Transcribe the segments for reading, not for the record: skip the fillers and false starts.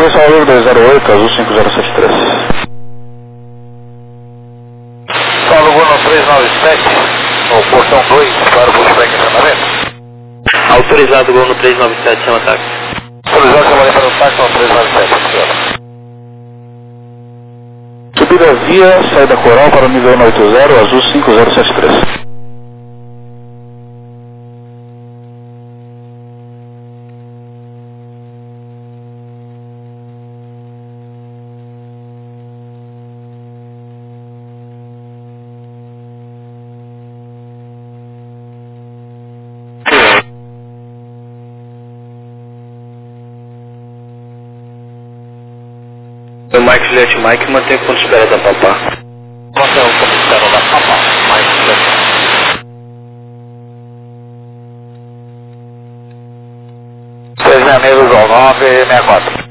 Salvador 208, azul 5073. Salvador no 397, no portão 2, para o Bushback em andamento. Autorizado Gol no 397, chama táxi. Autorizado chamar para o táxi no 397, senhora. Subida via, saída Coral para o nível 180, azul 5073. O Mike Juliette Mike mantém o ponto de espera da Papá. Mantém o ponto de espera da Papá, Mike Juliette. 964.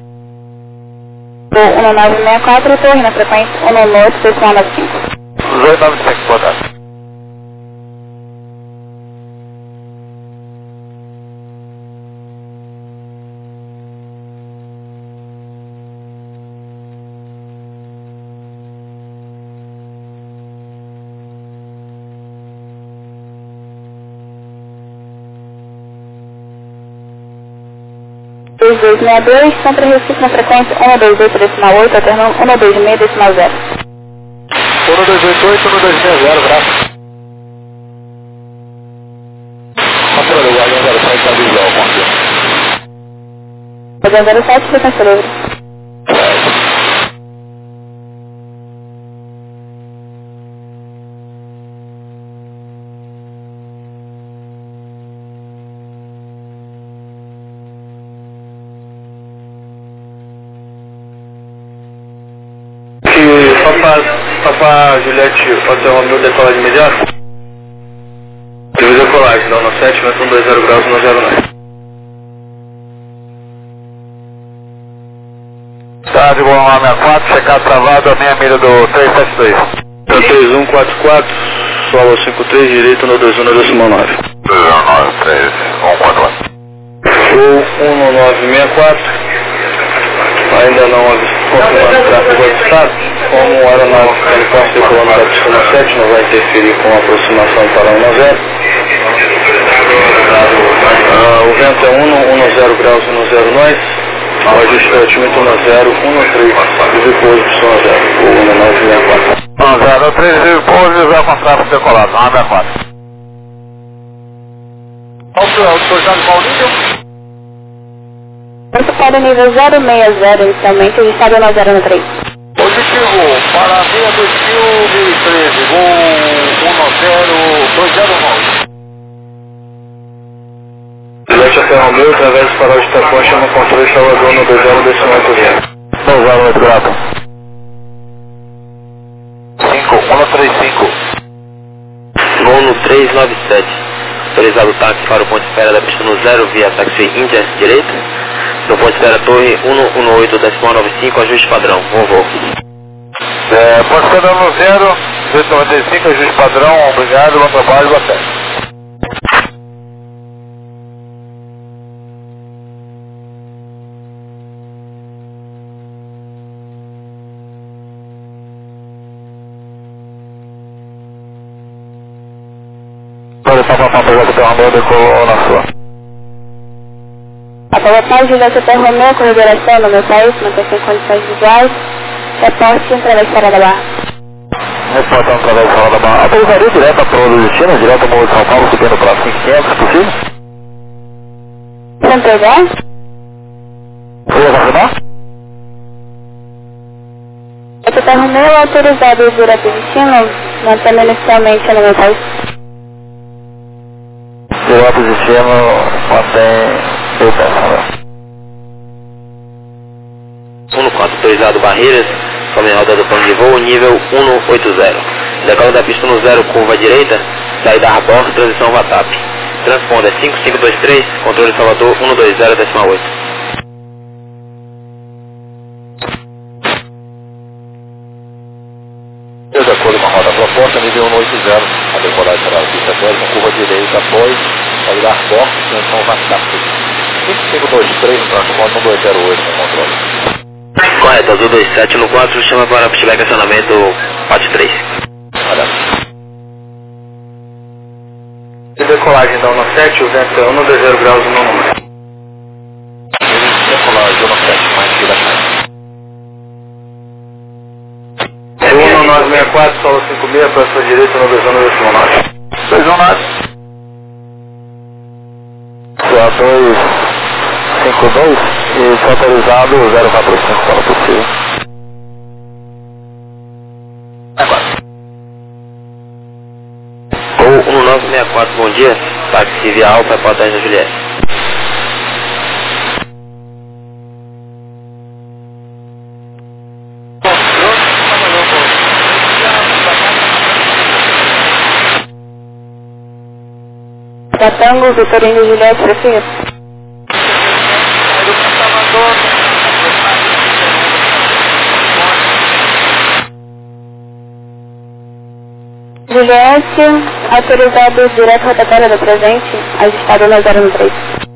1964, torre na frequência 118-6195. 295, boa tarde. Dois 262, contra Recife na frequência 128-8, alternando 126-0. 1288, 1260, graças. Controle, o Guardião 07 está visual, confirma. Guardião 07, frequência livre. Papá Juliette, pode ser o meu decolagem imediato? Decolagem, não, no 7, 120 graus, 109. Tá, de boa 164, checado travado, a meia milha do 372. 3144, solo 53, direito no 219. 219, 3144. Show 1964. Ainda não confirmando o tráfego do estado, como a aeronave ele pode circulando da pista 7, não vai interferir com a aproximação para 10. O vento é 10 graus 10 nós, o ajuste é otimista 1013, e depois de 10, o 1964. 1013, depois já com tráfego decolado, 964. Autorizado qual nível? Para o nível 060 inicialmente, o estado é 903. Positivo, para 62013, voo 10209. Juliette até Romeu, através do farol de Itapuã, chama controle Salvador no 20.80. 208, grato. 5135. Gol no 397. Autorizado táxi para o ponto de espera da pista no 0 via táxi Índia direita. No ponto de espera torre 118-95, ajuste padrão, voo. Ponto de espera no 0, 295, ajuste padrão, obrigado, bom trabalho, boa tarde. A pilotagem Juliette até Romeu, correderação no meu país, mantém-se em condições visuais, reporte através de Fora da Barra. Reportando através de Fora da Barra. Autorizaria direto para o destino, direto ao Morro de São Paulo, subindo para 500, possível? Você entregou? Você vai confirmar? Juliette até Romeu, autorizado direto ao destino, mantendo inicialmente no meu país. Direto ao destino, mantém... 14, autorizado Barreiras, somente roda do plano de voo, nível 180. Decola da pista no 0, curva direita, saída a bordo, transição VATAP. Transponder 5523, controle Salvador 120,8. De acordo com a rota proposta, nível 180, a decolagem será a pista 10, com curva direita após saída a bordo, transição VATAP. 5523 no transponder 108 com controle. Correto, Azul 27 no 4, chama para pushback acionamento PAT 3. De decolagem da 17, o vento é 120 graus no número. Decolagem 17, mais que da 1964, solo 56, para sua direita, no 2119. 219. CA252 e foi autorizado 045 quando possível. Gol 1964, bom dia. Táxi via Alfa, reportagem da Juliette. Tango, Vitorino Juliette, prefiro. Juliette, autorizado direto rotatório do presente, ajustado na 013.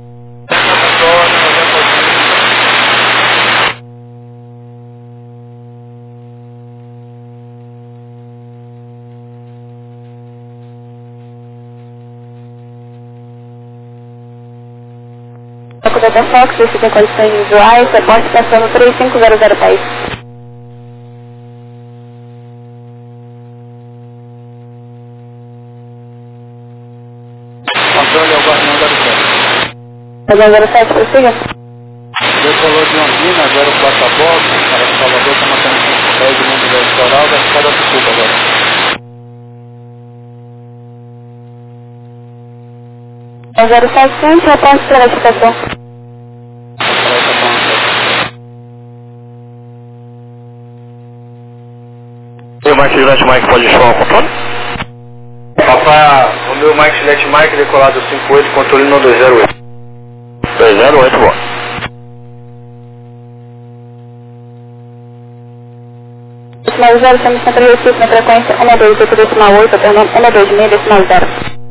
Faculdade Fox, esse tem condições visuais, reporte passando 3500 país. Controle ao Guardião 07. Guardião 07, prossiga. Decolou de Londrina, 04 a bordo, para Salvador, com uma conexão 10 do mundo da litoral da escada do sul agora. 0700, reporte para a estação. E o Mike Juliette Mike pode chamar o controle? Papai, o meu Mike Juliette Mike, decolado 58, controle no 208. 208, bom. Decimal 0, estamos contra o Recife na frequência 128, decimal 8, perdão, 126, decimal 0.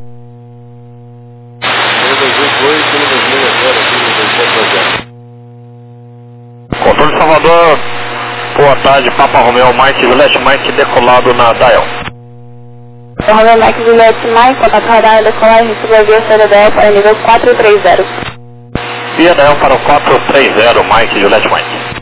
128, 126, Controle de Salvador, boa tarde, Papa Romeo Mike Juliette Mike decolado na Dial. Romeo Mike Juliette Mike, contato radar, decolagem, recebeu via CDDL para nível 430. Via Dial para o 430, Mike Juliette Mike.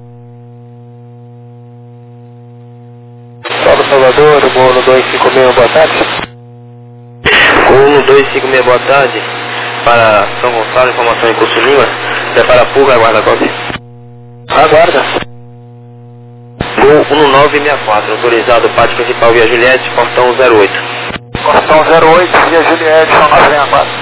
Salve Salvador, voo no 256, boa tarde. Gol 256, boa tarde. Para São Gonçalo, informação em Curso Lima. Prepara a pulga, aguarda cópia. Aguarda. Gol 1964, autorizado pátio principal via Juliette, portão 08. Portão 08, via Juliette, são 964.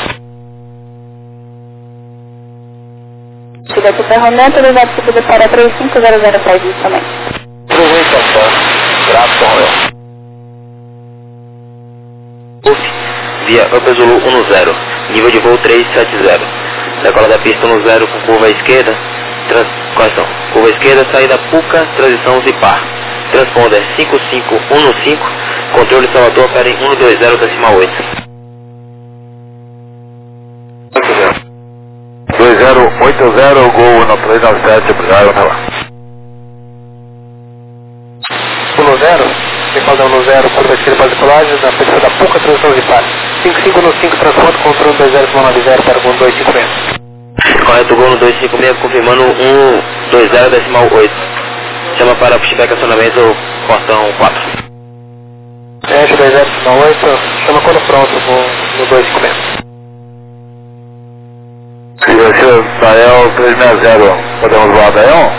Juliette Ferromento, autorizado subida para 3500 país também. Aproveita, graças ao Romeo. Via Upper Zulu 10, nível de voo 370. Decola da pista 10 com curva esquerda, correção, curva esquerda, saída Puca, transição Zipar. Transponder 5515, controle Salvador, opera em 120, decimal 8. 2080, Gol no 397, obrigado, até lá. 10, decolado no 0, curva esquerda para decolagem, na pista da Puca, transição de par. 5515, transporte, controle 2090 para o 256. Correto, Gol no 256, confirmando 120, decimal 8. Chama para pushback acionamento, portão 4. Enche 2098, chama quando pronto, no 256. E você, Dael 360, podemos voar Dael?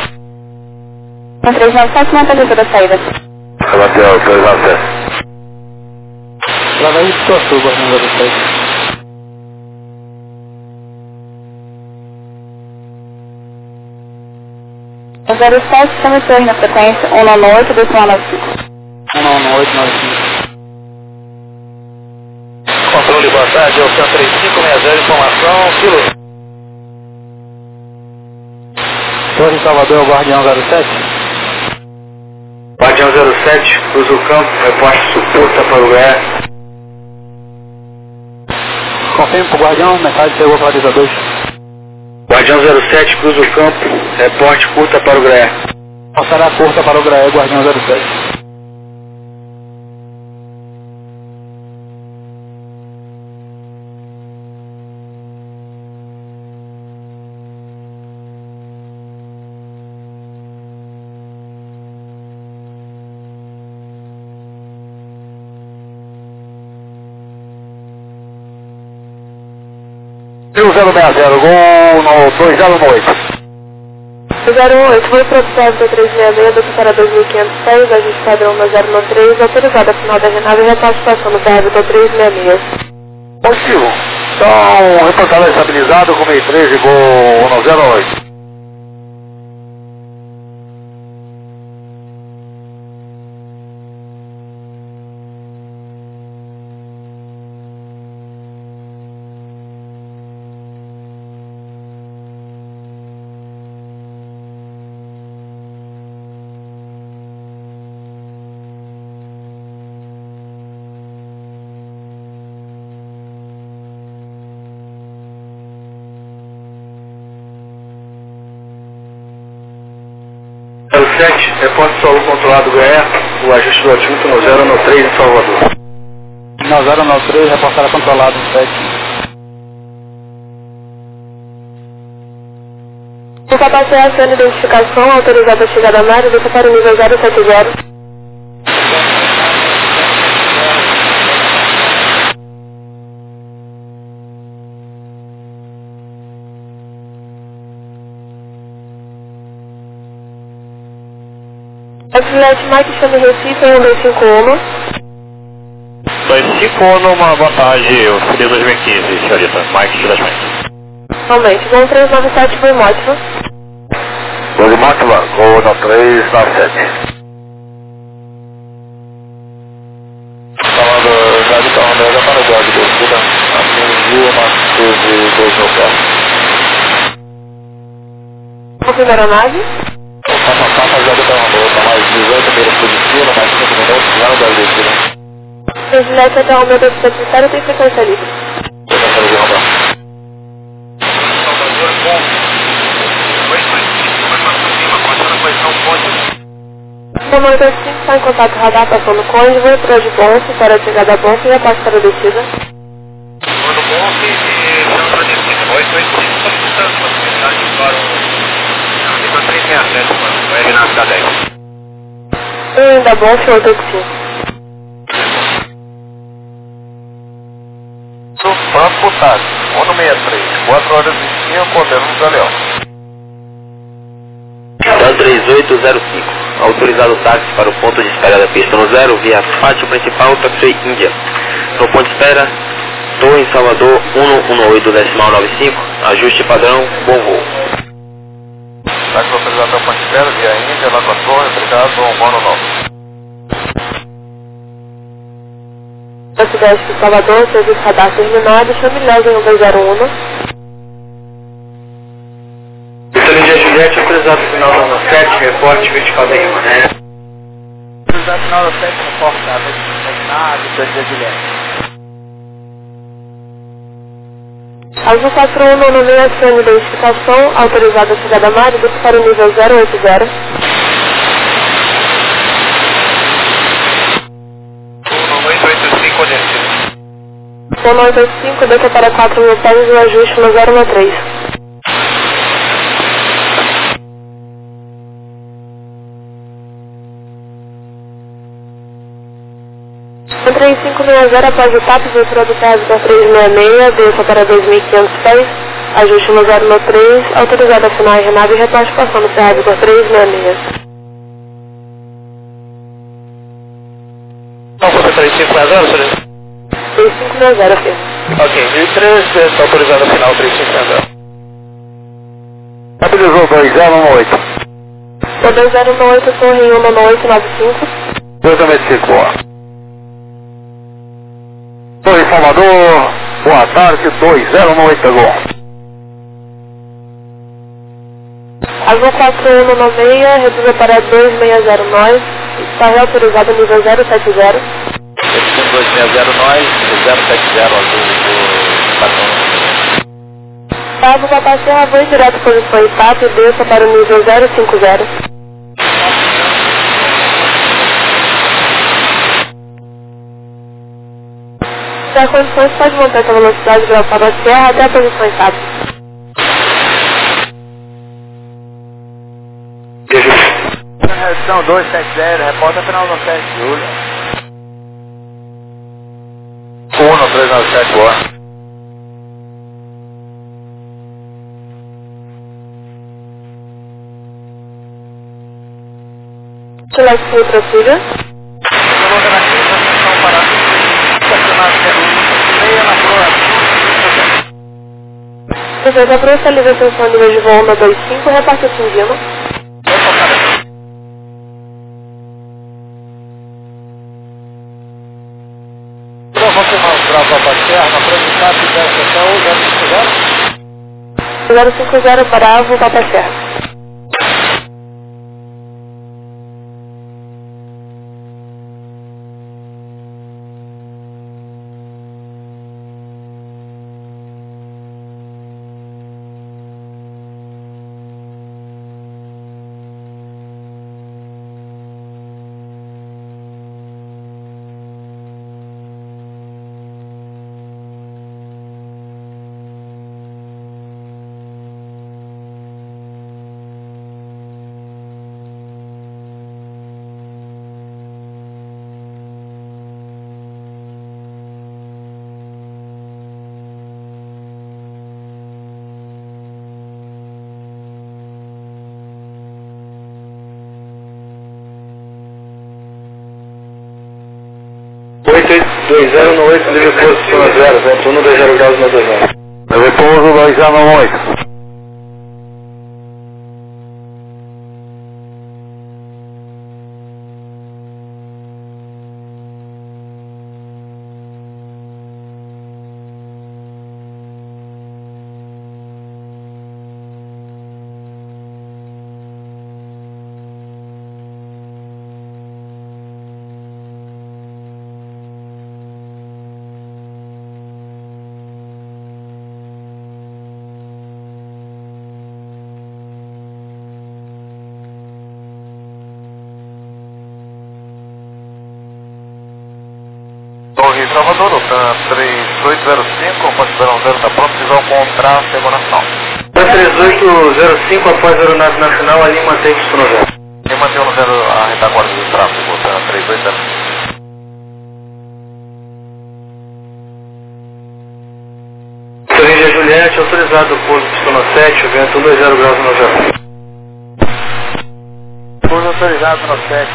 397, não tem da saída. Dael 397. Lá vai isso, sua Guardião 06. O 07, estamos hoje na frequência 198, decimal 95. 19895. Controle, boa tarde, Oceano 3560, informação, piloto. Torre Salvador, Guardião 07. Guardião 07, cruza o campo, reposte suporta para o lugar. Confirme para o Guardião, mensagem chegou para a 2. Guardião 07, cruza o campo, reporte curta para o GRE. Passará curta para o Graé, Guardião 07. Rio 060, gol no 2018. 018, foi produzido do 366, do para 2506, ajuste padrão no 093, autorizado a final da renave e repartição no PRB do 366. Positivo. Então, reportagem estabilizado com meio 13, gol no 08. Reporte solo controlado Goiás, o ajuste do adjunto no 093 em Salvador. No 093, reportado controlado 7. O capacidade de identificação autorizada a chegada na área, deixa para o nível 070. Auxiliar Mike chama Recife, 1251. 251, uma boa tarde, eu fui 2015, senhorita, Mike Chilasmento. Somente, 1397 foi Mótiva. 12 Mótiva, gol no 397. Falando, já de carro mega para o guarda de descida, atingiu uma curva 2 no carro. Confirma a aeronave. Já de carro mega, mais 18 metros por destino, mais 5 minutos, já no guarda de descida. Translete até o meu da cidade tem frequência livre. Frequência de rodar. O 95 está em contato com o radar, passando o cônjuge, para de bolsa, para a chegada da bolsa e a parte para a descida. Quando bolsa e chama para a descida. 885 solicitando possibilidade para o nível 367, o Renato da 10. Da bolsa e 885. Franco Táxi, 163, 4 horas e 5, hotel no Galeão. Dan 3805, autorizado o táxi para o ponto de espera da pista no 0, via pátio principal, Taxi Índia. No ponto de espera, Torre em Salvador, 118.95, ajuste padrão, bom voo. Táxi autorizado ao ponto de espera, via Índia, lá com a Torre, obrigado, bom ano. Na cidade de Salvador, serviço radar terminado, chame Léo em 201. Vitória Juliette, autorizado final da zona 7, reporte vertical da Guimarães. Autorizado final da 7, reporte da terminado, Vitória Juliette. Azul 4196, acione identificação, autorizada a chegada na área, desce para o nível 080. 185, desce para 4.000 pés e o ajuste no 013. O 3560 após o TAP, viatura do PRB 366, desça para 2.500 pés, ajuste no 013, autorizada a final em renave e retorne passando o PRB 366. Qual foi o 3560, senhor? 3560, filho. Ok, 1003, está autorizado a final 3560. Estabilizou 2018. O 2018, torre 19895. 295, boa. Torre Salvador, boa tarde, 2090, gol. Azul 4196, reduza para 2609, está reautorizado nível 070. 260 nós, 070 azul do patrão. Salvo para Serra, voo direto posição e TAP e desça para o nível 050. tiver condições, pode manter essa velocidade pela Papa Serra até a posição estável. Redução 270, repórter final no 7 de julho. 1397, boa. Select Full Procedure. Vocês aprovam a livração nível de voo 125, repassa atingindo. Então vou mostrar a Papa Serra na projetada de 050 Bravo, Papa Serra. no 8, livre pouso 0, vento 1, 20 graus no 29. Livre pouso 208. Torre Salvador, Lutan 3805, considerando 0, está pronto, visão com tráfego nacional. 3805, após a aeronave nacional, a Lima mantém isso no 0. E mantém no 0 a retaguarda do tráfego, Lutan 380. Coringa Juliette, autorizado o pouso pistona 7, vento 120 graus no 0. Pouso autorizado no 7.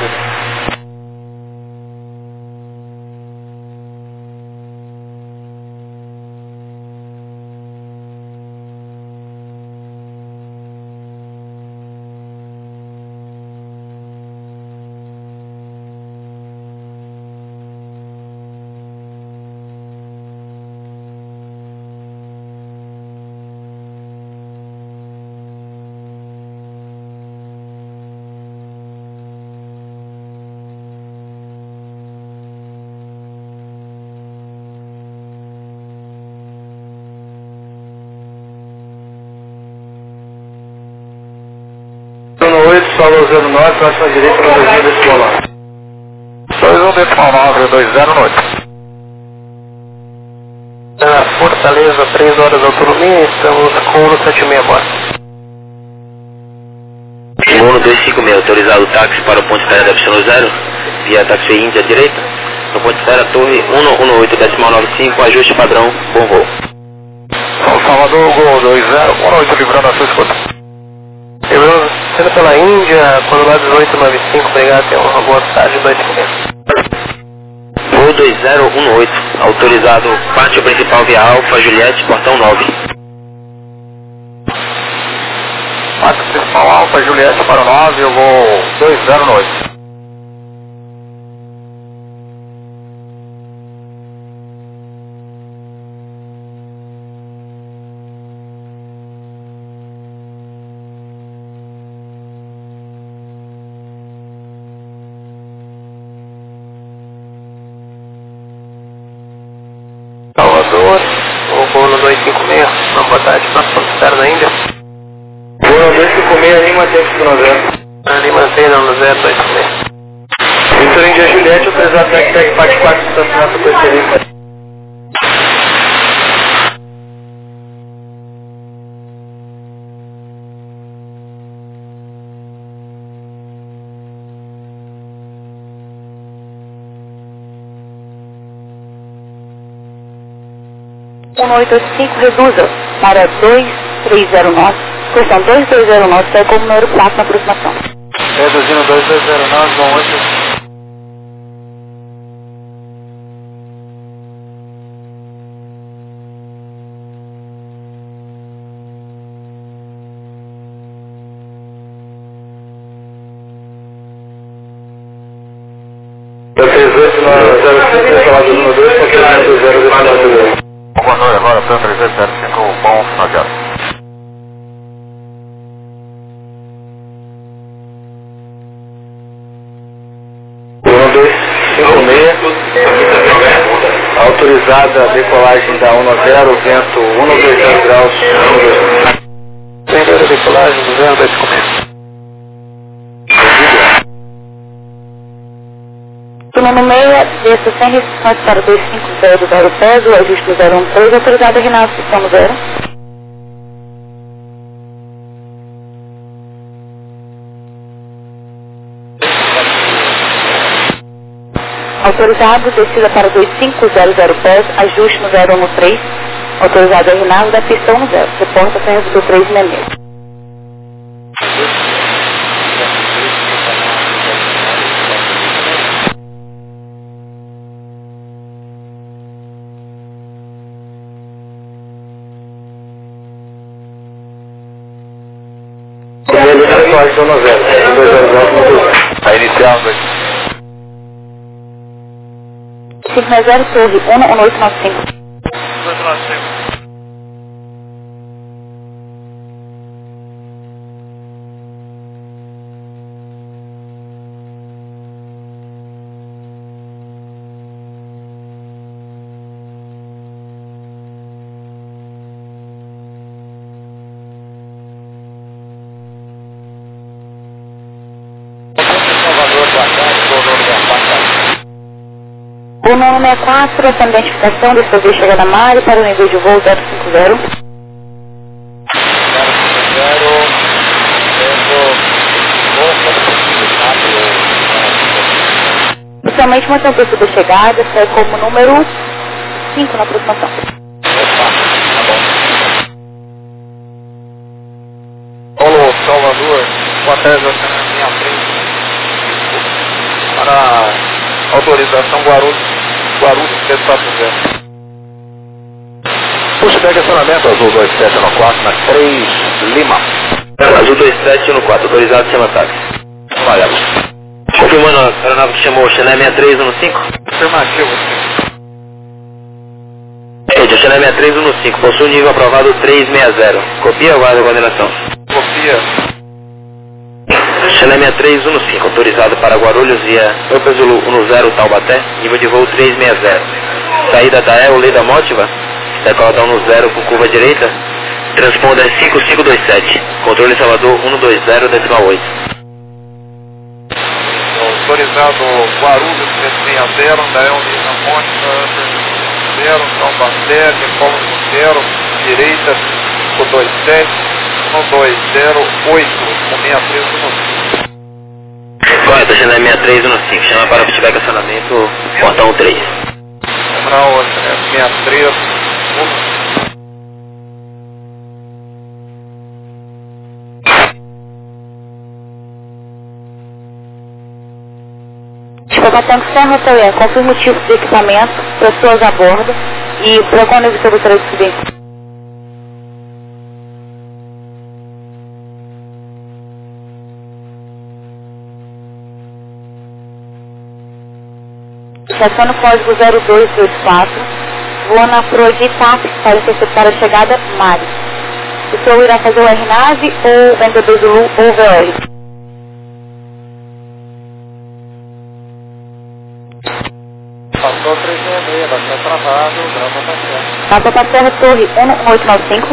Solo 09, próxima direita no 2000 decimal 21 209. Fortaleza, 3 horas de autonomia, estamos com o 76 agora. Uno 256, autorizado o táxi para o ponto de espera da Epsilon 0, via táxi Índia à direita, no ponto de espera Torre 118,95, ajuste padrão, bom voo. Salvador, Gol 2018, livrando a sua escuta. Livrando, sendo pela Índia, quando lá 1895, obrigado, tenha uma boa tarde, 256. Voo 2018, autorizado pátio principal via Alfa, Juliette, portão 9. Pátio principal Alfa, Juliette para o 9, eu vou 209. Salvador, o voo no 256, uma boa tarde, próximo externo ainda. Voo no 256, Lima mantém isso no 0. Ali mantém no 026. Vitor Índia Juliette, autorizado TEC-TEC, parte 4, estacionamento com excelência. 1885, reduza para 2309, questão 2209, sai como número 4 na aproximação. Reduzindo 2209, bom 8. Controle agora, Plan 3805, bom sinal de ar. Autorizada a decolagem da 190, vento 120 graus, 120. Tendendo a decolagem do 025. Turno 6, desça sem restrições para 250 do Vero Pés, o ajuste do 013, autorizada a Renato, pistão no 0. Autorizado, descida para 2500 Pés, ajuste no 013, autorizado a Renato, da pistão no 0, reporta sem redutor 366. Está iniciando. 560 Torre 1895. 295. O 964, essa identificação desse fazer chegada na área para o nível de voo 050. 050, Inicialmente mantém o preço da chegada, sai como número 5 na aproximação. Paulo Salvador, com a tese na minha frente, para autorização Guarulhos, Estado Zero. Pushback acionamento, Azul 2714 na 3 Lima. Azul 2714, autorizado sem ataque. Falhamos. Confirmando a aeronave que chamou Chennai 6315. Afirmativo. Gente, o Chennai 6315 possui nível aprovado 360. Copia ou guarda a coordenação? Copia. Chennai 6315, autorizado para Guarulhos via Opa Zulu 10 Taubaté, nível de voo 360. Saída da EO Leda Mótiva, decolada 10 com curva direita, transponder 5527, controle Salvador 120,8. Autorizado Guarulhos 360, da EO Leda Mótiva, 0, Taubaté, decola 0, direita 527. 1208, com 6315. Correto, Chennai 6315, chama para pushback acionamento, portão 3. Central, 6315. Escovatão Serra Toé, confirma o motivo do equipamento, pessoas a bordo e para quando você gostaria de subir? Estaciona o código 0224, voa na proa de TAP para interceptar a chegada Mari. O senhor irá fazer o RNAV ou vendedor Zulu ou VR? Passou 366, vai ser travado, grava para Serra. Grava para Serra Torre 1895.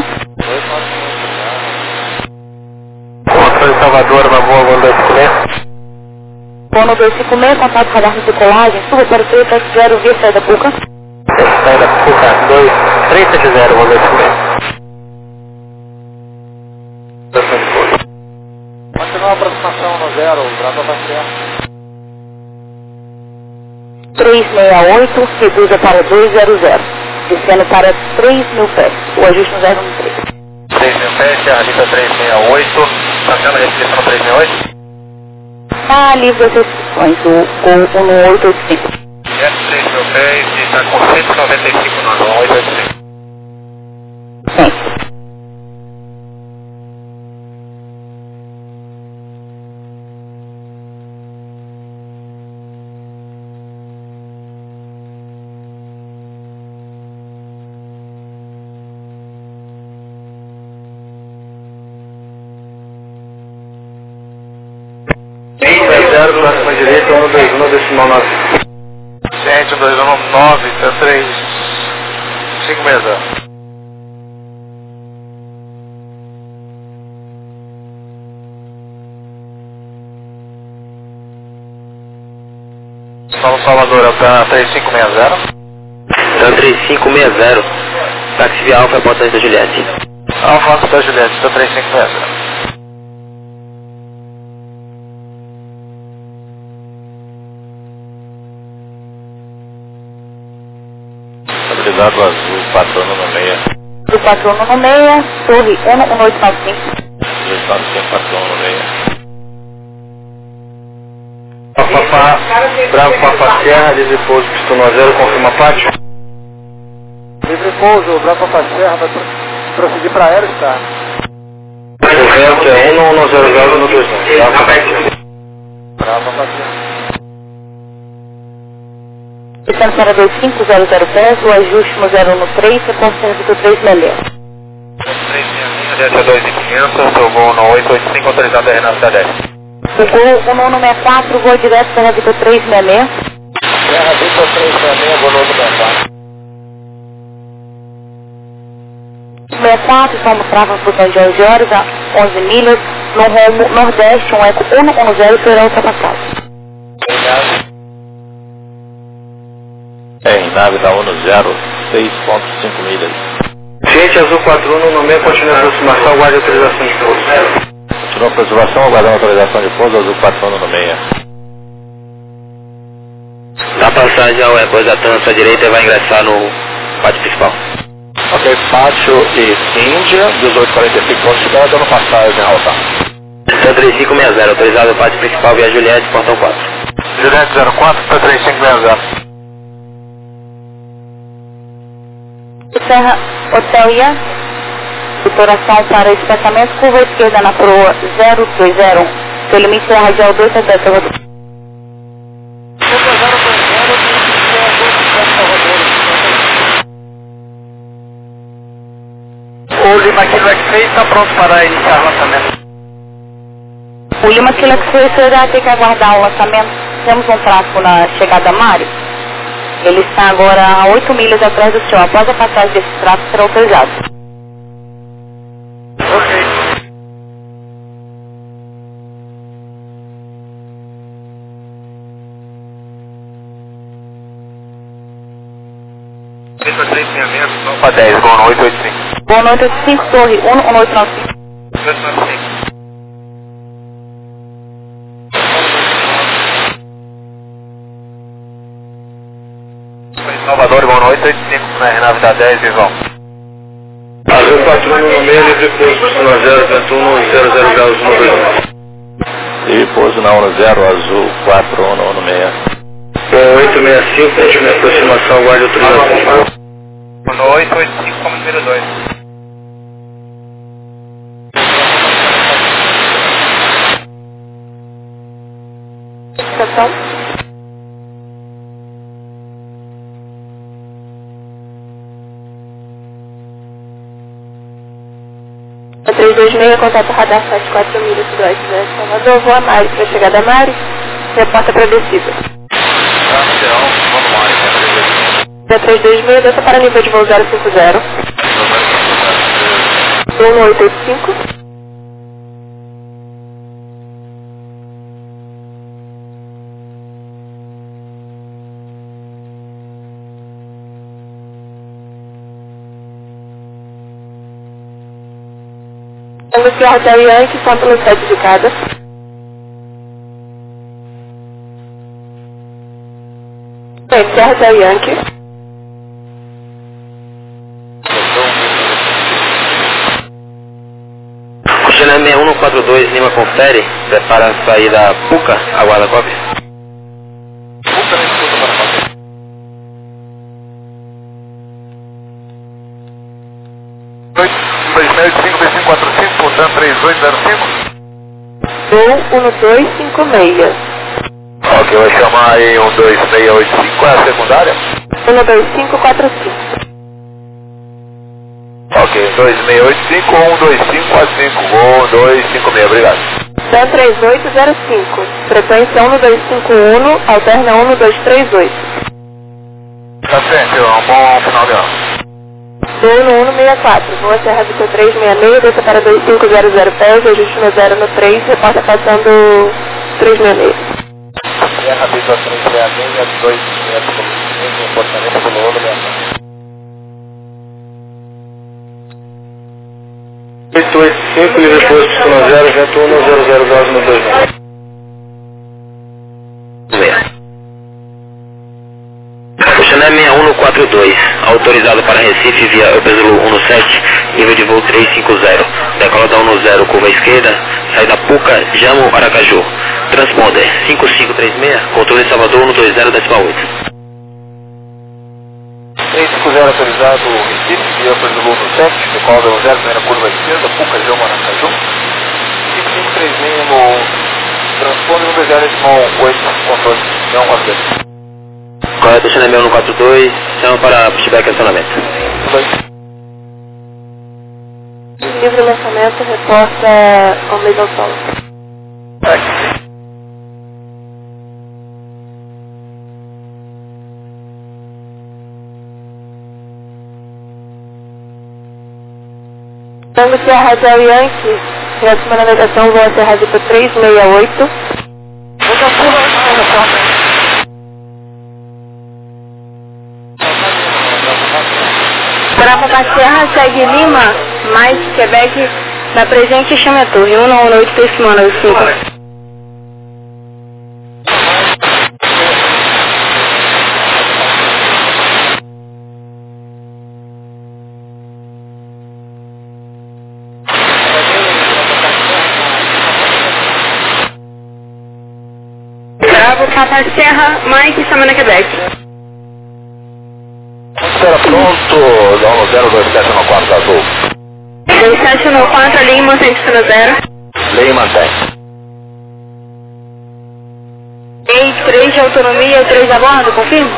295. Controle Salvador na voa 125. Bono 256, contato radar de decolagem, suba para o 370 via saída Puca. Saída Puca 2370, 125. Continua a aproximação no 0, grava para Serra. 368, reduza para 200. descendo para 3.000 pés, o ajuste no 013. 3.000 pés, Serra Livre 368, cancela a restrição 368. Está livre das restrições, o 1885. Jet 3.000 pés e está com 195 no avião, 885. Sim. Próxima direita, 121, decimal 9. Gente, 1219, 3, 560. São Salvador, tá 3560. Tá 3560. Táxi via Alfa, Porta da Juliette. Alfa da Juliette, tá 3560. Autorizado azul, patrono no meia. Do patrono no meia, torre 11895. 295, patrono no meia. Papá, Bravo Papá Serra, livre pouso, pistão 0, confirma pátio. Livre pouso, Bravo Papá Serra, vai prosseguir para Aerostar. O vento é 110 no 29. Bravo Papá Serra. Descendo para 2500 pés, o ajuste no 013, reporte servidor 366. 366, Jet 2500, seu voo no 885, autorizado a Renascer 10. O gol 1164, voo direto para Vitor 366. Serra Vitor 366, voo no 64. 64, estamos trava função de 11 horas a 11 milhas, no rumo nordeste, um eco 110, será ultrapassado. Nave da ONU 06.5 milhas. Gente azul 41 no meio, continua a aproximação, aguarde autorização de pouso. Continua a aproximação, aguardando autorização de pouso, azul patrono no meia. Na passagem ao Eboizatan à sua direita, vai ingressar no pátio principal. Ok, pátio e Índia, 1845, vamos chegar dando passagem alta. Tá 3560, autorizado o pátio principal via Juliette, portão 4. Juliette 04, tá 3560. Serra Hotel Ian, exploração para espaçamento, curva esquerda na proa 0201, seu limite é radial 270, Salvador. O Lima Kilo X-Ray está pronto para iniciar o lançamento. O Lima Kilo X-Ray vai ter que aguardar o lançamento. Temos um tráfego na chegada a Mário. Ele está agora a 8 milhas atrás do céu. Após a passagem desse tráfego, será autorizado. Ok. Vitor 366, Alfa 10, voo no 885. Boa noite, 85, torre 11895. 295. Salvador, voo no 885, na Renave da 10, Vivão. Azul 41 no meio, livre pouso, pistão 0, vento 100 graus, 129. E pouso na ONU 0, azul 41 no meia. 865, continua a aproximação, aguarde autorização de pouso. No 885, como número 2. Estação. A 326, contato radar 74 milhas sudoeste de Salvador, voa Mário para chegada a Mário, reporta para descida. Da 326, desça para nível de voo 050. 1885. Temos que a Hotel Yankee, só pelo site de cada. Serra Hotel Yankee. 142, Lima confere, prepara a saída Puca, aguarda cópia. Puca, nem escuta para fazer. 2685-2545, portanto 3805. Gol 1256. Ok, vai chamar aí 12685, qual é a secundária? 12545. Ok, 2685 ou 12545, gol 256, obrigado. Dan 3805. Frequência 1251, alterna 1238. Tá certo, um bom final de ano. Gol no 164. Voa Serra Vitor 366, desça para 2500 pés, ajuste no 0 no 3, reporta passando 366. Serra Vitor 366, 2 metros, comportamento pelo outro, 885, livre posto, pistão 0, vento 100 graus no 29. O Chanel 6142, autorizado para Recife via Upeslu 17, nível de voo 350, decola da 10, curva esquerda, saída Puca, Jamo, Aracaju. Transponder 5536, controle Salvador 120,8. 350 autorizado Recife, via Upeslu 17, decola da 10, primeira curva esquerda, Puca, Jamo, Aracaju. 5536 no transponder 120,8, controle, não avião. Correto, Chanel 6142, chama para pushback acionamento. Livre lançamento, reporta ao meio do solo. Tango Serra Hotel Yankee, próxima navegação, voa Serra Vitor 368. Brava Serra segue Lima, mais Quebec, na presente chama a torre, 198 testemunho 5. Bravo Papa Serra, Mike, Samana, Quebec. Espera pronto, dá 027 no quarto azul. 27 no 4, Lima, 100 no 0. Lei mantém. 3 de autonomia, 3 a bordo, confirma?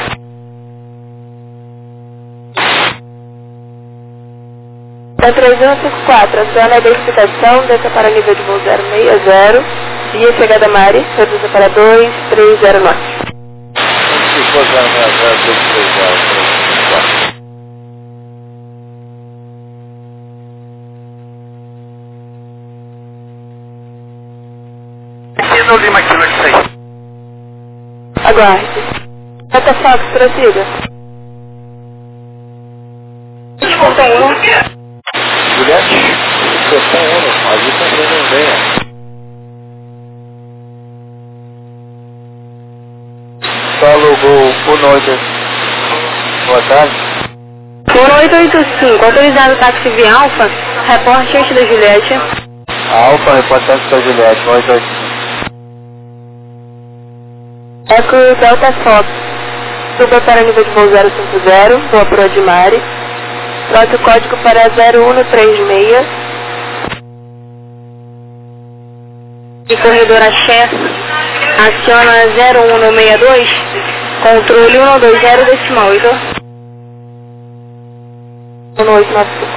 Da 3154, aciona a identificação, desça para nível de voo 060, via chegada Mari, reduza para 2309. Se for 060, 230. No Lima Kilo 6. Aguarde. Delta Fox, prossiga. Desconta 1. Juliette, desconta 1, ali também não venha. Solo Gol 188. Boa tarde. 1885, autorizado táxi via Alfa, reporte antes da Juliette. Alfa, reportante da Juliette, 188. Eco Delta Fox, suba para nível de voo 050, voa para o Admare, troca o código para 0136, e corredor Axé, aciona 0162, controle 120 decimal 8. 1895.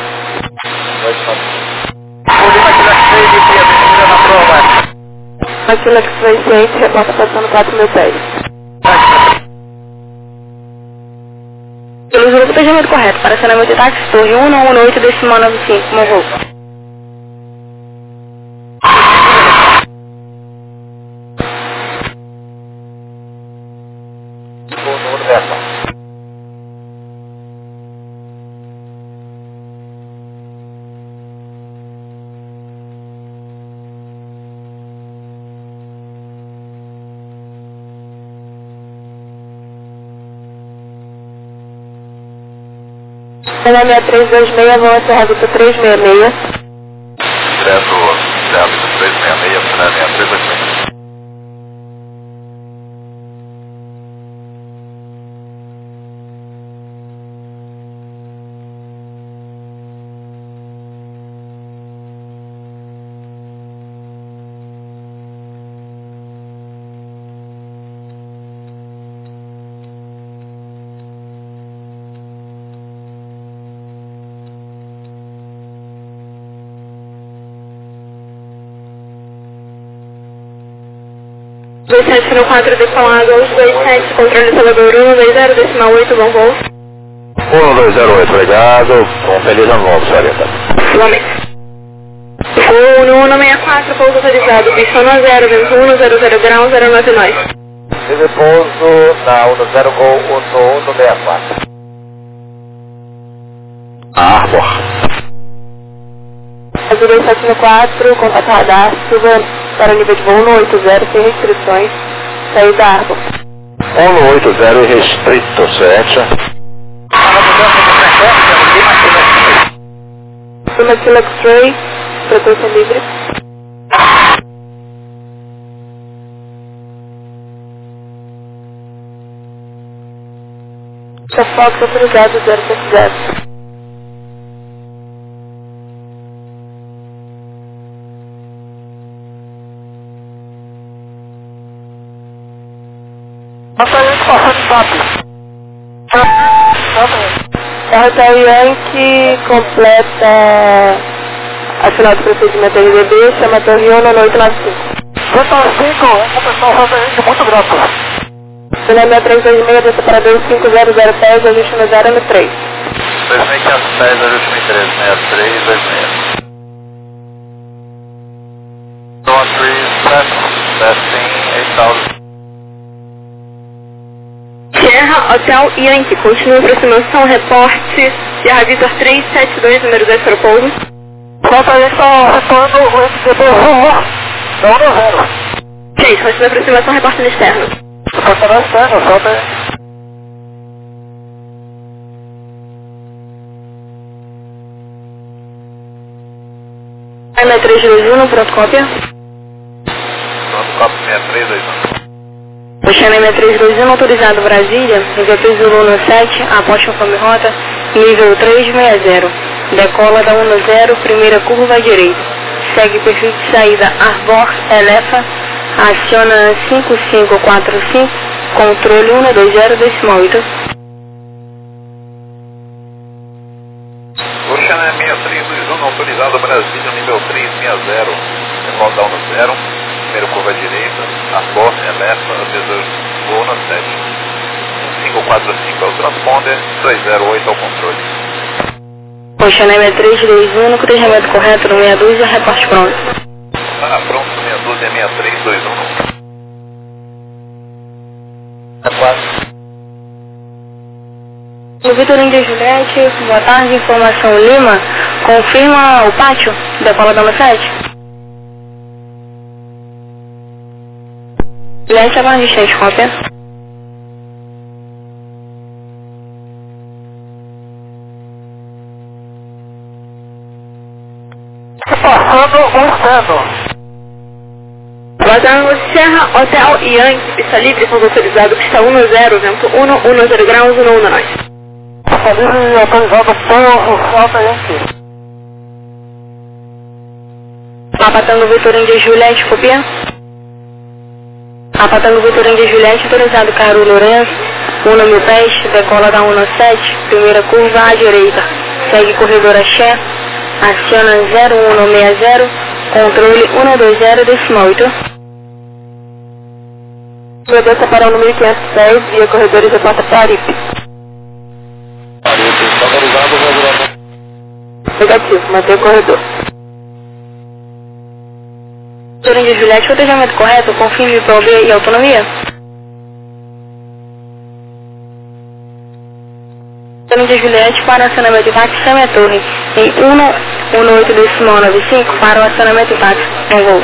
Aquilo que foi ciente, reporta passando 4.000 pés. Pelo uso do procedimento correto, para acionamento de táxi, torre 118 decimal 95, morrou. O número dessa. Ana 6326, voa Serra Vitor 366. Direto 366. 2704 decolado aos 27, controle Salvador 120, decimal 8, bom voo. 1208, obrigado. Um feliz ano novo, senhorita. Igualmente. Voo 1164, pouso autorizado, pista 10, vento 100 graus, 099. Tive pouso na 10 Gol 1164. Arbor. Azul 2704, contato radar, suba para nível de voo 180, sem restrições, saída Arbor. 180 restrito, 7. Lima Kilo X-Ray, frequência livre. Fox autorizado 070. Hotel Yankee completa a final do procedimento RDB, chama Torre 1 na noite 95. Total 5, o pessoal Hotel Yankee muito grato. Final 6326, desça para 25010, ajuste no 0 no 3. 2510, ajuste no 13, 6326. North 3, testing 8000. Sierra Hotel Yankee, continua aproximação, reporte Sierra Vitor 372, número 2 para o pouso. Total Yankee está retornando o MTB da 10. Gente, continua aproximação, reporte no externo. Passará externo, Total Yankee. M321, pronto cópia. Pronto, copo 6321. Oceano M321, autorizado Brasília, nível Zulu 17, após conforme rota, nível 360. Decola da 10, primeira curva à direita. Segue perfil de saída Arbor Elefa, aciona 5545, controle 120, decimal 8. Oceano M6321, autorizado Brasília, nível 360. Decola da 10, primeira curva à direita, Arbor Elefa, Zona 7. 5545 é o transponder, 208 ao controle. Oceano M321, cruzamento correto no 62, reporte pronto. Tá pronto, 62 é 6321. É 4. O Vitor Índia Juliette, boa tarde, informação Lima, confirma o pátio, decola da 7. Juliette, agora distante, cópia. Passando o externo. Guardando Serra Hotel Yankee, pista livre, pouso autorizado, pista 10, vento 110 graus, 119. Pista livre autorizado por Hotel Yankee. Papatango Vitor Índia Juliette, copia. Papatango Vitor Índia Juliette, autorizado Caro Lourenço, 1000 pés, decola da 17, primeira curva à direita. Segue corredor Axé, aciona 0160, controle 120, decimal 8. Mudança para o número 510, via corredores de Porta Paripe. Paripe, está autorizado, regulador. Negativo, mantém o corredor. Vitor de Juliette, rotejamento correto, confirme de POB e autonomia. Vitor de Juliette para o acionamento de táxi Chame a Torre em 118 decimal 95 para o acionamento de táxi em voo.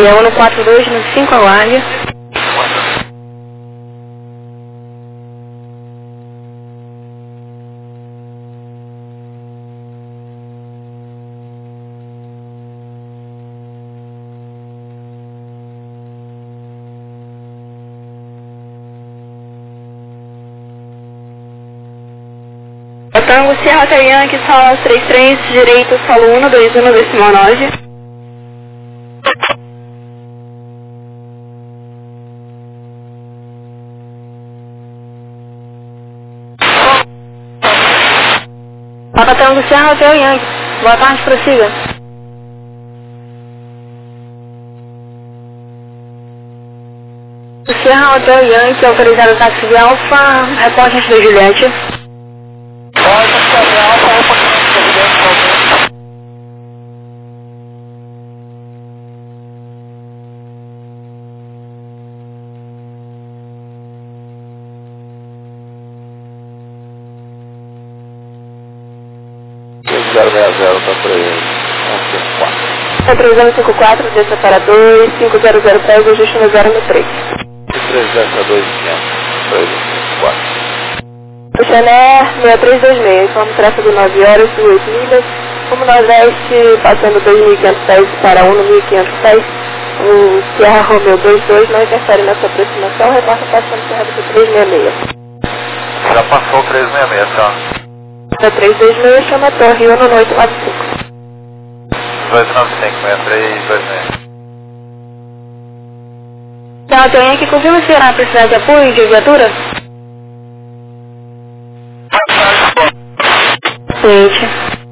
é 142 no 5 alarme. Tango Sierra Yankee, sala 33, direito, solo 121, decimal 9. Papa Tango Sierra Yankee, boa tarde, prossiga. Sierra Hotel Yankee, autorizado táxi de Alfa, reporte de Juliette. tá por aí. 154. Autorizando 54, desça para 2, 500 pés, ajuste no 063. 302 500, O Xané 6326, informe tráfego 9 horas e 8 milhas, rumo nordeste, passando 2.500 pés para 1.500 pés, Sierra Romeo 22, não interfere nessa aproximação, reporta passando Serra do 366. Já passou o 366, tá? Da 326, chama a torre 11895. 295, 6326. Então, tem aqui, confirma se irá precisar de apoio de viatura? Gente.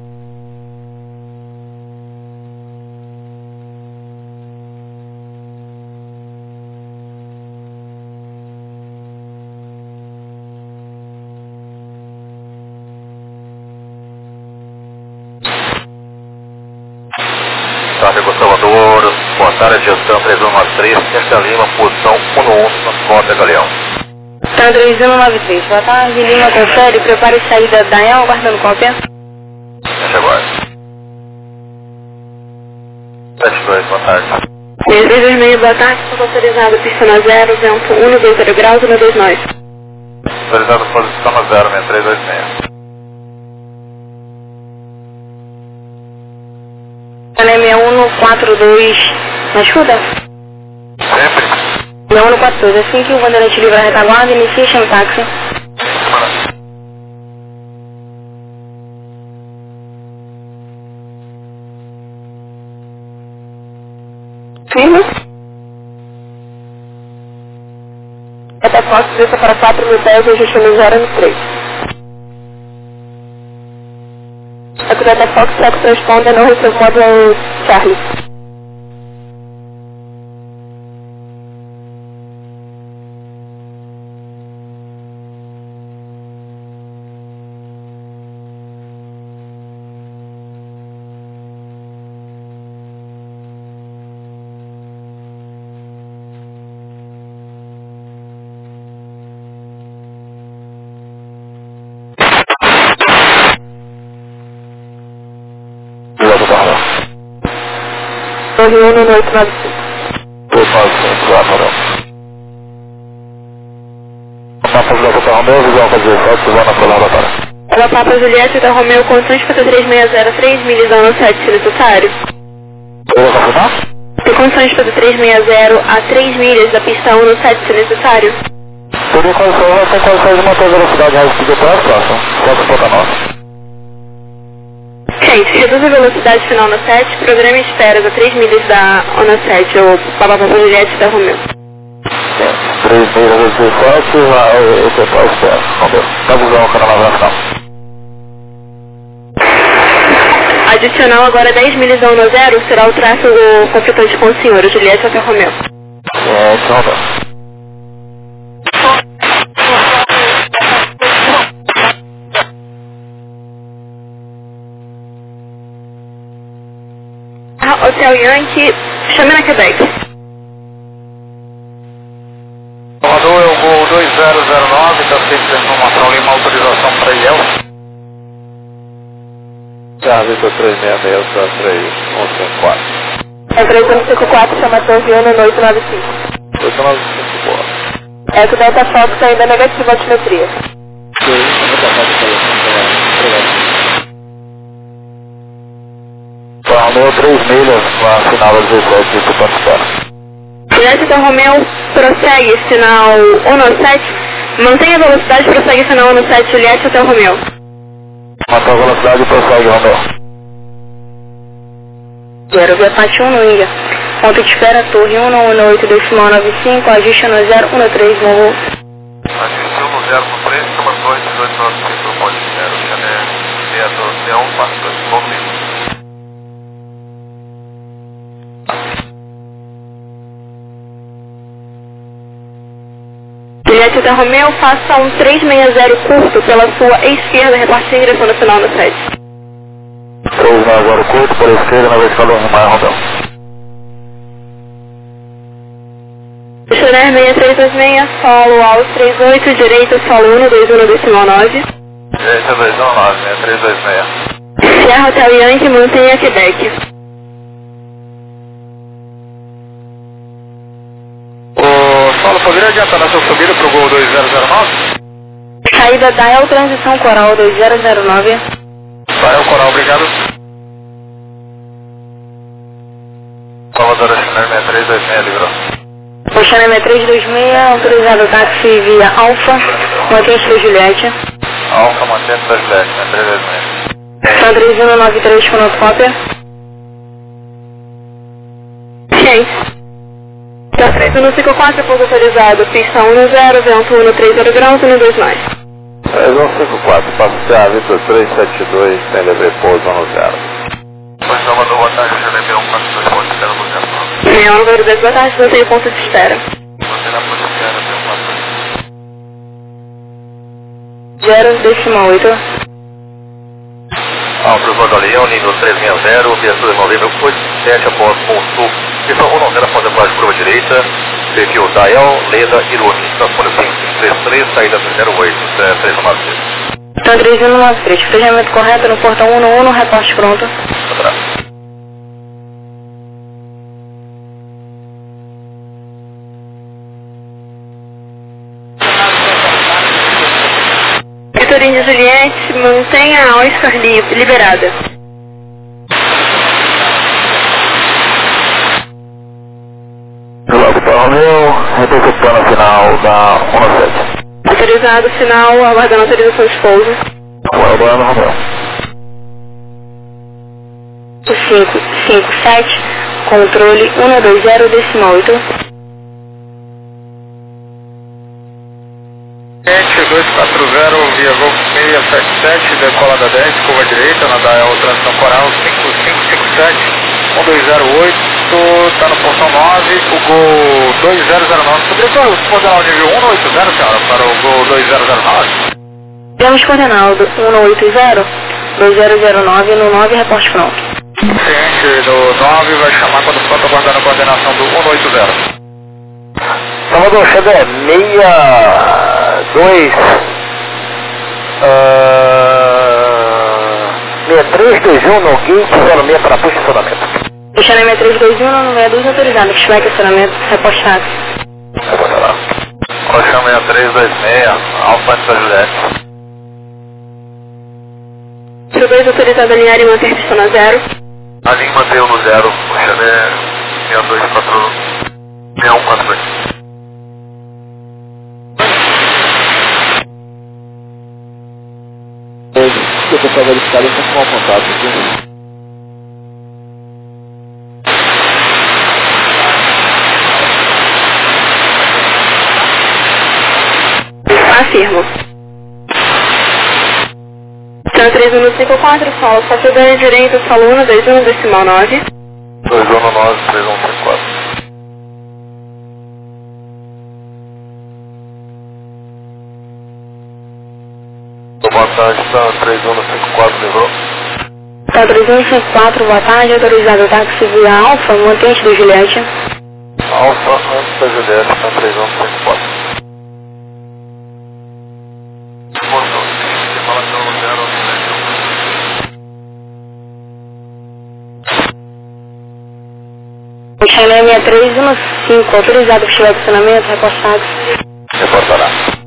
Tráfego Salvador, boa tarde, gestão 3193, Sexta Lima, posição 11, transporte Galeão. Tá, 3193, boa tarde, Lima, confere, prepare saída da EL, aguardando cópia. Deixa agora. 72, boa tarde. 326, boa tarde, estou autorizado, pista 0, vento 1, 20 graus, 129. Autorizado posição 0, 6326. Canê 6142, me escuta? Sempre. 6142, assim que o bandeirante livre a retaguarda, inicia e chama o táxi. Firme. Até posto, desça para 4.000 pés, ajuste no 0 Aqui da Fox, Fox responde, não recebo módulo Charlie. Torre 11895. Estou fazendo lá, Farão. Papa Julieta da Romeo, visual fazer 17, Silvana Solar, Batalha. Ela Papa Julieta da Romeo, constante para 3603, 3 milhas a 17, se necessário. Eu vou confirmar? Tem condições para 360 a 3 milhas da pista 17, se necessário. Teria condições, vai ter condições de manter a velocidade mais rápida para a próxima. 4.9. Gente, reduz a velocidade final na 7, programa esperas a 3 milhas da ONA 7, ou Papa Julieta da Romeo. 3 milhas a 17, o pessoal espera. Romeu. Tá buscando o canal na final. Adicional agora 10 milhas da ONA 0 será o tráfego conflitante com o senhor, Julieta até Romeo. Romeu. Hotel Yankee, chame na Quebec. Salvador, eu vou 2009, está feita a informação Lima, autorização para IEL. Já, Vitor 366, 3154. É 3154, chama Torre 1 no 895. 895, boa. Eco Delta Fox ainda negativo a altimetria. Romeu 3 milhas, com a final 17 do ponto espera. Juliette Hotel Romeu, prossegue sinal 197. Mantenha a velocidade, prossegue sinal 197, Juliette Hotel Romeu. Mantém a velocidade e prossegue, Romeu. Zero, via parte 1 no India. Ponto de espera, Torre 118, decimal 95, ajuste no 013, morro. Ajuste no 013, chama 2, 1895, no ponto de espera. Chané, C1, passo 2, movimento. Juliette Hotel Romeu, faça um 360 curto pela sua esquerda, repartir em direção no final no 7. 360 curto, pela esquerda, na vez que falou em mais, Romeu. Missionário 6326, solo aos 38, direita, solo 121, decimal 9. Direita 219, 6326. Sierra Hotel Yankee, mantenha Quebec. Solo, poderia adiantar na sua subida para o Gol 2009? Saída Dial, transição Coral 2009. Dial Coral, obrigado. Salvador, Chanel 6326, livrou. Oceana 6326, autorizado táxi via Alfa, mantente da Juliette. Alfa, mantente da Juliette, 6326. São 3193, fonocópia. Ciência. Tá 3154, pouco autorizado, pista 10, vento 130 graus, 129. 3154, passo CA, Vitor 372, tem DB pouso 10. Foi Salvador, boa tarde, Chanel 142, ponto de espera no 09. Leão, número 10, boa tarde, mantém o ponto de espera. Você na ponto de espera, 0, decimal 8. Alfa, Galeão, nível 360, viatura móvel 87, após ponto. Pista 10 após a base curva direita, perfil Dial, Leda, Irune, transpone 533, saída 308, 393. Então 3193, fechamento correto no portão 11, reporte pronto. Atrás. Vitorino de Juliette, mantenha a Oscar liberada. Logo para Romeu, antecipando a final da 17. Autorizado sinal, aguardando autorização de pouso. Aguardando, Romeu. 557, controle 120, decimal 8. 240 via Golf 677, decolada 10, curva direita, na Dial transição Coral 5557, 1208, está no portão 9, o Gol 2009. Poderia coordenar o nível 180, senhora, para o Gol 2009? Temos coordenado 180, 2009 no 9, reporte pronto. Ciente do 9 vai chamar quando pronto, aguardando a coordenação do 180. Salvador, Xavier, 6321 no gate 06 para posicionamento. Oceana 6321 no 62, autorizado, fishback, acionamento, reporte táxi. Oceana 6326, Alfa da Juliette. 02, autorizado, alinhar e manter pista na 0. A linha manteve no 0, Oceana 6142. Se você for verificar, eu vou tomar contato aqui. Afirmo. Então 3154, solo, safedão direita, solo 121, decimal 9. 219, 3154. Boa tarde, está 3154, livrou. Tá 3154, boa tarde, autorizado táxi via Alfa, mantente do Juliette. Alfa antes da Juliette, está 3154. 6315, autorizado para estiver estacionamento, reportado. Reportará.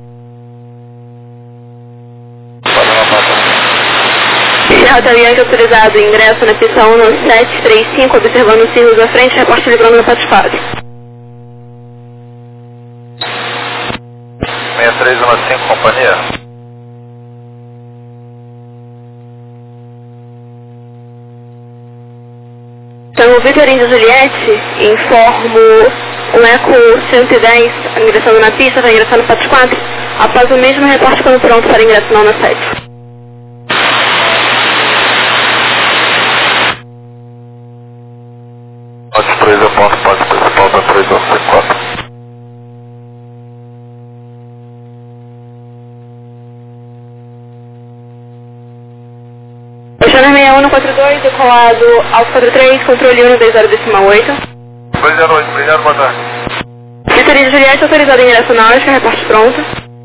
Rota Bianchi autorizado, ingresso na pista 1735, observando os cirros à frente, reporte livrando no pátio quadro. 6315, companhia. Tango Vitor Índia Juliette, informo um Eco 110 ingressando na pista, vai ingressar no pátio 4, após o mesmo reporte quando pronto para ingresso na 7. Pátio 3 eu posso, pátio principal da 3154. Oceano 6142, decolado Alfa 43, controle 120.8. 208, obrigado, boa tarde. Vitor Índia Juliette, autorizado ingresso na Áustria, reporte pronto.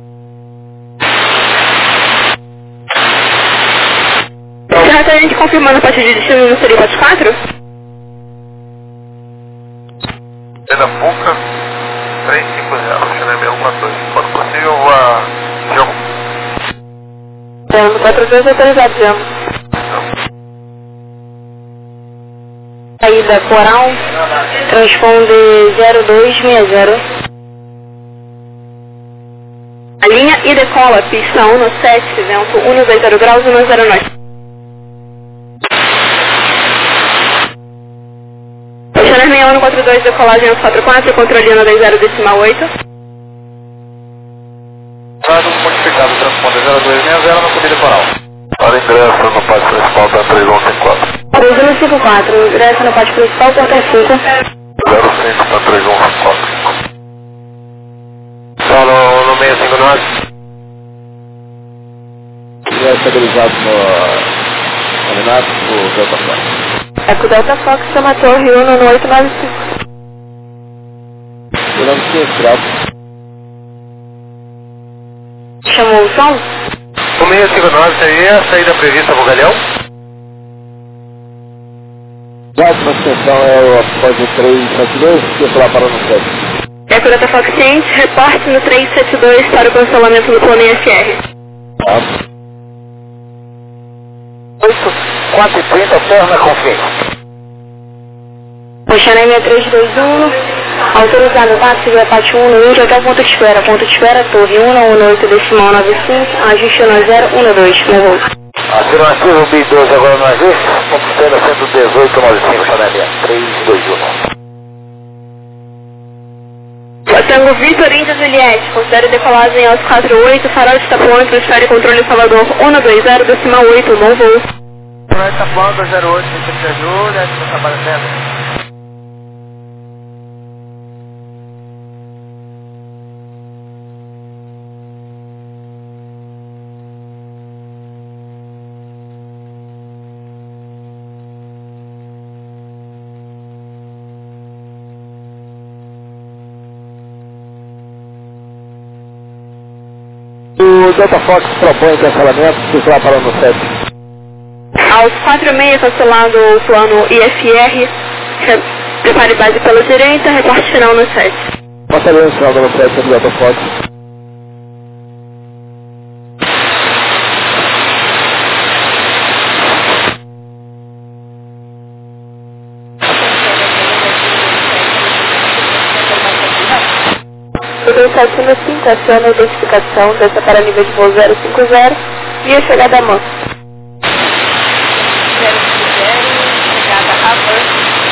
Exatamente confirmando a partir de destino no seria pátio 4? Pernambuca 350, Oceano 6142. Quando possível, vá João. 42 autorizado, João. Saída Coral, transponde 0260. A linha e decola, pista 17, vento 120 graus, 109. Oceano 6142, decolagem 44, controle 120.8. Dado modificado, transponder 0260 na subida coral. Para ingresso no pátio principal da 3154. 3154, ingresso no pátio principal, porta 5. 05 da 3154. Só no 659. Já estabilizado no combinado do Delta Fox. Eco Delta Fox, chama a torre 1 no 895. Durante o estrado. Chamou o som? O 659 seria a saída prevista para o Galeão? Já a extensão é o após o 372, que eu lá para no 7. Eco Delta Fox ciente, reporte no 372 para o cancelamento do plano IFR. 430, perna confiante. Oceano 6321, autorizado táxi via parte 1 no Índia até o ponto de espera, torre 118.95, ajuste no 012, na volta. Afirmativo B12 agora no ajuste, ponto de espera 118.95, Chanel 321. Tango Vitor Índia Juliette, considere decolagem aos 48, farol de Itapuã, transfere controle Salvador 120, decimal 8, bom voo. Farol de Itapuã 208, Vicente de Júlia, que trabalha dentro. O Delta Fox propõe cancelamento, se lá para no 7. Aos 4h30, cancelado o plano IFR, prepare base pela direita, reporte final no 7. Passaria no final do 7 do Delta Fox. O 755, aciona a identificação, desça para nível de voo 050 e a chegada a mão. 050, chegada a mão.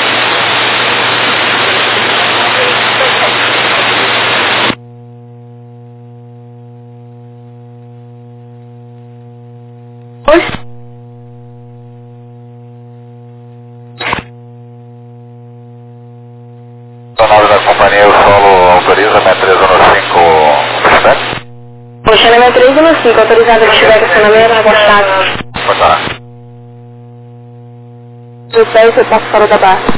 Sonoro da companhia, o solo autoriza 6315, Oceano 6315, autorizado a estiver estacionamento, reportado. boa tarde. Do 10, eu passo para o da barra.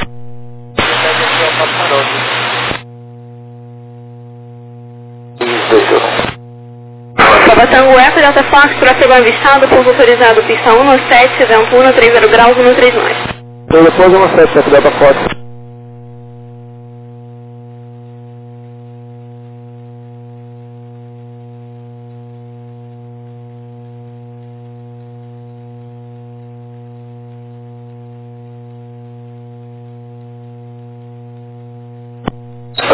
Tango Eco, Delta Fox, próximo avistado, ponto autorizado, pista 117, vento 130 graus, 139. Depois eu não sei se é Delta Fox.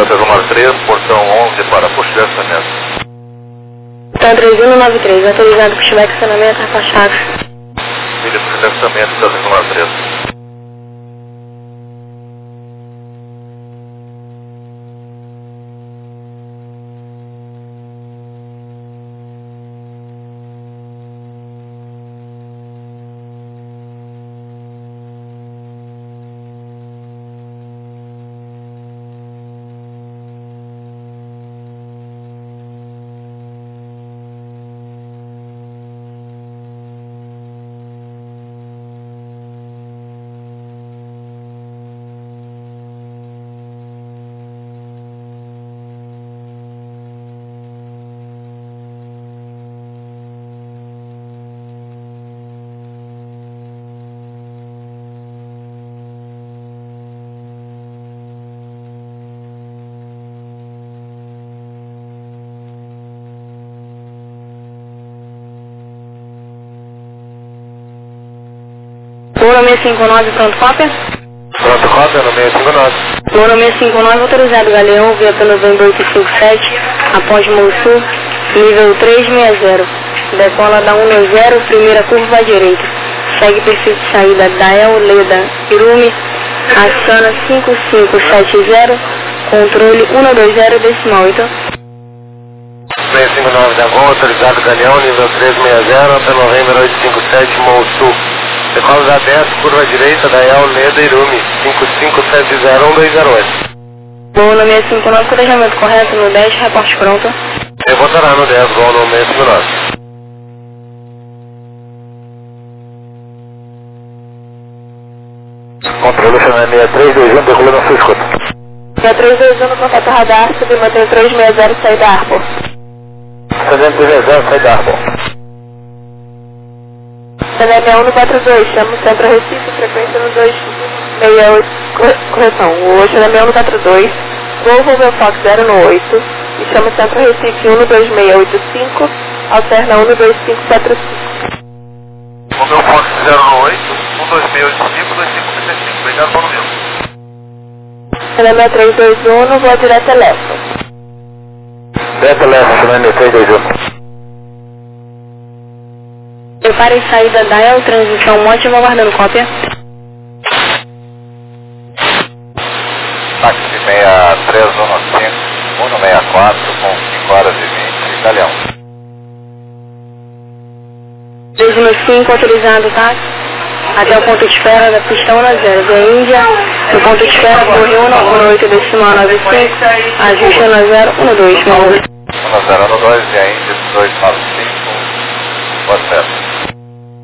393, portão 11 para push de estacionamento. Então 3193, autorizado puxback estacionamento, rebaixado. Milha push de estacionamento da 393. Lula 659, pronto, cópia? Pronto, cópia no 659. Lula 659, autorizado Galeão, vieta Novembro 857, após Monsul, nível 360. Decola da 190, primeira curva à direita. Segue perfil de saída Dael, Leda, Irumi, aciona 5570, controle 120 decimal 8. 659 da Gol, autorizado Galeão, nível 360, até Novembro 857, Monsul. Decola da 10, curva à direita, Dael, Leda, Irumi, 5570-1208. Gol no 659, corrigimento correto no 10, reporte pronto. Eu vou estar no 10, Gol no 659. Controle chamada 6321, decolou na sua escuta. 6321 no contato radar, submantém 360, saída Arpo. 360, sai da Arpo. CNM 142, chama o Centro Recife, frequência no 268, correção. O CNM 142, Volvo Belfox 018, e chama o Centro Recife 12685, alterna 12545. O meu Fox 08, 12685, 2535. Obrigado, Paulo Mil. CNM 321, vou direto a Leste. Direto a Leste, CNM 321. Prepare saída Dial, transição Monte, vou aguardando cópia. Táxi 6315, 164, com 5 horas e 20, Galeão. 2 no 5, autorizado táxi, até o ponto de espera da pista 10, da Índia, no ponto de espera corre 198 decimal 95, ajuste 1012, 1012 e a Índia 295, pode ser.